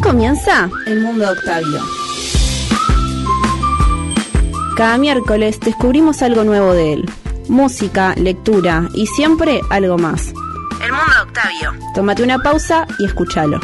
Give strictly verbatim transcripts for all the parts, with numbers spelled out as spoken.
comienza El Mundo de Octavio. Cada miércoles descubrimos algo nuevo de él. Música, lectura y siempre algo más. El Mundo de Octavio. Tómate una pausa y escúchalo.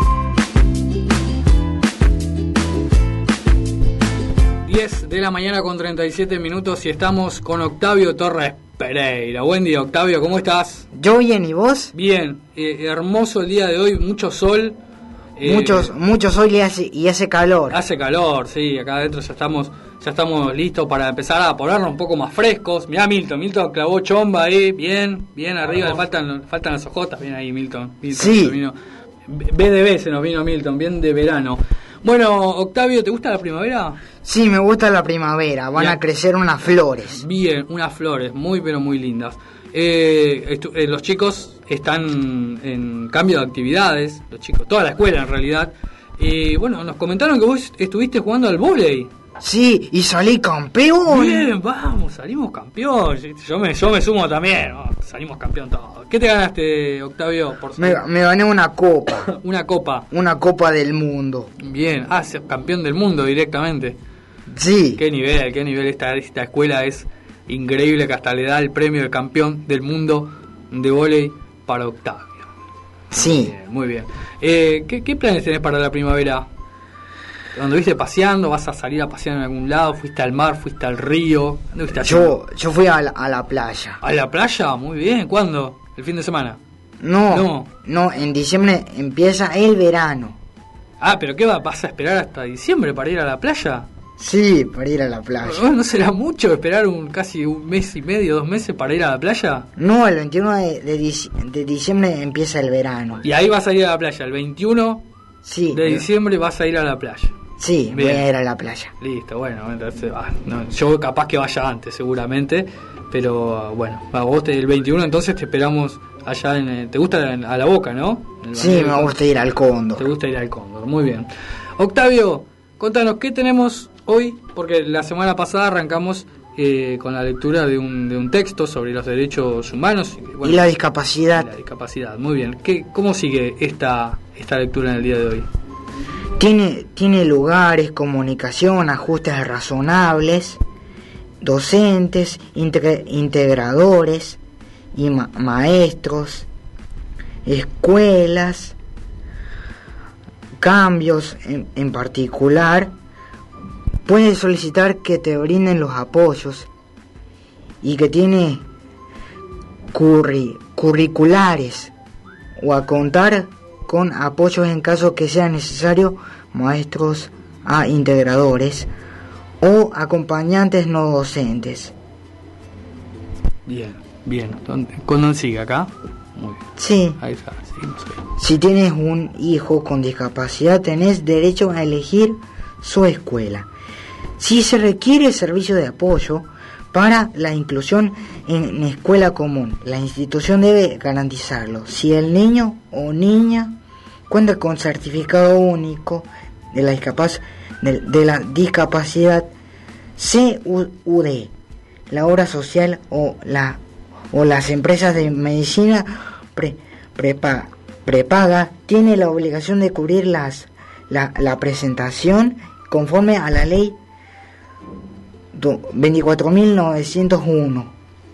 diez de la mañana con treinta y siete minutos y estamos con Octavio Torres Pereira. Buen día, Octavio, ¿cómo estás? Yo bien, ¿y vos? Bien, eh, hermoso el día de hoy, mucho sol. Eh, Muchos, mucho sol y hace, y hace calor. Hace calor, sí, acá adentro ya estamos, ya estamos listos para empezar a ponernos un poco más frescos. Mirá Milton, Milton clavó chomba ahí, bien, bien arriba, le faltan, faltan las ojotas, bien ahí Milton. Milton Sí. se vino, B de B se nos vino Milton, bien de verano. Bueno, Octavio, ¿te gusta la primavera? Sí, me gusta la primavera, van Bien. a crecer unas flores. Bien, unas flores muy pero muy lindas. Eh, estu- eh, los chicos están en cambio de actividades, los chicos, toda la escuela en realidad. Y bueno, nos comentaron que vos estuviste jugando al vóley. Sí, y salí campeón. Bien, vamos, salimos campeón. Yo me, yo me sumo también, ¿no? Salimos campeón todos. ¿Qué te ganaste, Octavio? Por Me, me gané una copa, Una copa. una copa del mundo. Bien, ah, campeón del mundo directamente. Sí, Qué nivel, qué nivel esta, esta escuela es increíble, que hasta le da el premio de campeón del mundo de vóley para Octavio. sí. Bien, muy bien. Eh, ¿qué, ¿Qué planes tenés para la primavera? ¿Anduviste paseando? ¿Vas a salir a pasear en algún lado? ¿Fuiste al mar? ¿Fuiste al río? ¿Dónde fuiste? Yo, yo fui a la, a la playa. ¿A la playa? Muy bien. ¿Cuándo? ¿El fin de semana? No, No. no, en diciembre empieza el verano. Ah, ¿pero qué va? ¿Vas a esperar hasta diciembre para ir a la playa? Sí, para ir a la playa. ¿No, no será mucho esperar un casi un mes y medio, dos meses para ir a la playa? No, el veintiuno de, de, dic- de diciembre empieza el verano. Y ahí vas a ir a la playa. El veintiuno Sí, de diciembre vas a ir a la playa. sí, voy Bien. a ir a la playa. Listo, bueno, entonces, ah, no, yo capaz que vaya antes seguramente, pero bueno, a vos te, el veintiuno entonces te esperamos allá en, eh, ¿te gusta en- a la Boca, no? En el Sí, Balneario me Cóndor. gusta ir al Cóndor. Te gusta ir al Cóndor, muy bien. Octavio, contanos, ¿qué tenemos hoy? Porque la semana pasada arrancamos eh, con la lectura de un, de un texto sobre los derechos humanos. Y, bueno, Y la discapacidad. y la discapacidad, muy bien. ¿Qué, ¿Cómo sigue esta, esta lectura en el día de hoy? Tiene, tiene lugares, comunicación, ajustes razonables, docentes, integre- integradores y ma- maestros, escuelas, cambios en, en particular. Puedes solicitar que te brinden los apoyos y que tiene curri- curriculares o a contar con apoyos en caso que sea necesario, maestros a integradores o acompañantes no docentes. Bien, bien. ¿Dónde, ¿Cuándo sigue acá? Muy bien. Sí, Ahí está, seguimos ahí. si tienes un hijo con discapacidad, tenés derecho a elegir su escuela. Si se requiere servicio de apoyo para la inclusión en escuela común, la institución debe garantizarlo. Si el niño o niña cuenta con certificado único de la, discapac- de, de la discapacidad, C U D, la obra social o, la, o las empresas de medicina pre, prepa, prepaga tiene la obligación de cubrir las, la, la presentación conforme a la ley veinticuatro mil novecientos uno.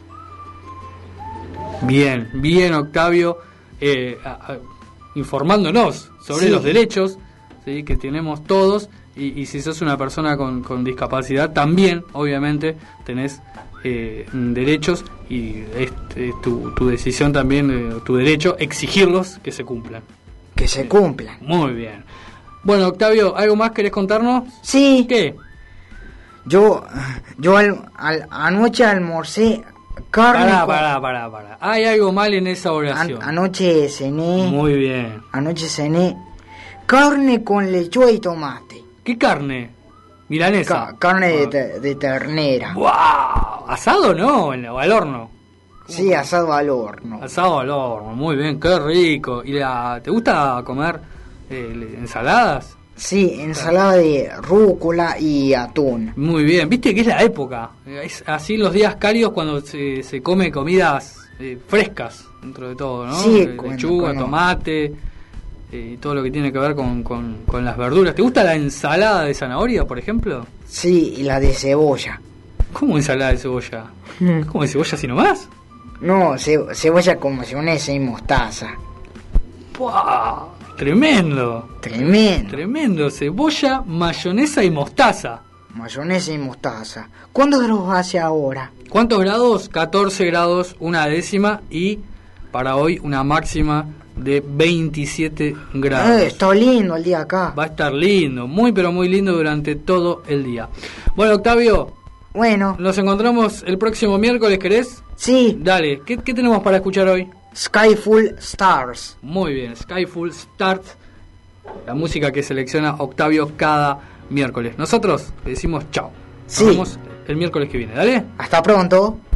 Bien, bien, Octavio, eh, a- a- informándonos sobre Sí. los derechos, ¿sí?, que tenemos todos, y, y si sos una persona con, con discapacidad, también, obviamente, tenés eh, derechos, y es, es tu, tu decisión también, eh, tu derecho, exigirlos que se cumplan. Que se cumplan. Muy bien. Bueno, Octavio, ¿algo más querés contarnos? Sí, ¿Qué? yo, yo al, al- anoche almorcé carne. Pará, con- pará, pará, pará. Hay algo mal en esa an- oración. anoche cené. Muy bien. Anoche cené carne con lechuga y tomate. ¿Qué carne? Milanesa. Ca- carne de, Ah. te- de ternera. ¡Wow! ¿Asado no? ¿En- ¿O al horno? Sí, asado al horno. Asado al horno, muy bien, qué rico. ¿Y la, te gusta comer eh, le- ensaladas? Sí, ensalada de rúcula y atún. Muy bien, viste que es la época. Eh, Es así los días cálidos cuando se, se come comidas eh, frescas, dentro de todo, ¿no? Sí, Eh, cuando- lechuga, cuando- tomate. y todo lo que tiene que ver con, con, con las verduras. ¿Te gusta la ensalada de zanahoria, por ejemplo? Sí, y la de cebolla. ¿Cómo ensalada de cebolla? ¿Cómo de cebolla así nomás? No, ce cebolla con mayonesa y mostaza. ¡Puah! Tremendo. Tremendo. Tremendo. Cebolla, mayonesa y mostaza. Mayonesa y mostaza. ¿Cuántos grados hace ahora? ¿Cuántos grados? catorce grados, una décima, y para hoy una máxima de veintisiete grados. Eh, está lindo el día acá. Va a estar lindo, muy pero muy lindo durante todo el día. Bueno, Octavio. Bueno. Nos encontramos el próximo miércoles, ¿querés? Sí. Dale, ¿qué, qué tenemos para escuchar hoy? Skyful Stars. Muy bien, Skyful Stars, la música que selecciona Octavio cada miércoles. Nosotros le decimos chao. Nos Sí. vemos el miércoles que viene, ¿dale? Hasta pronto.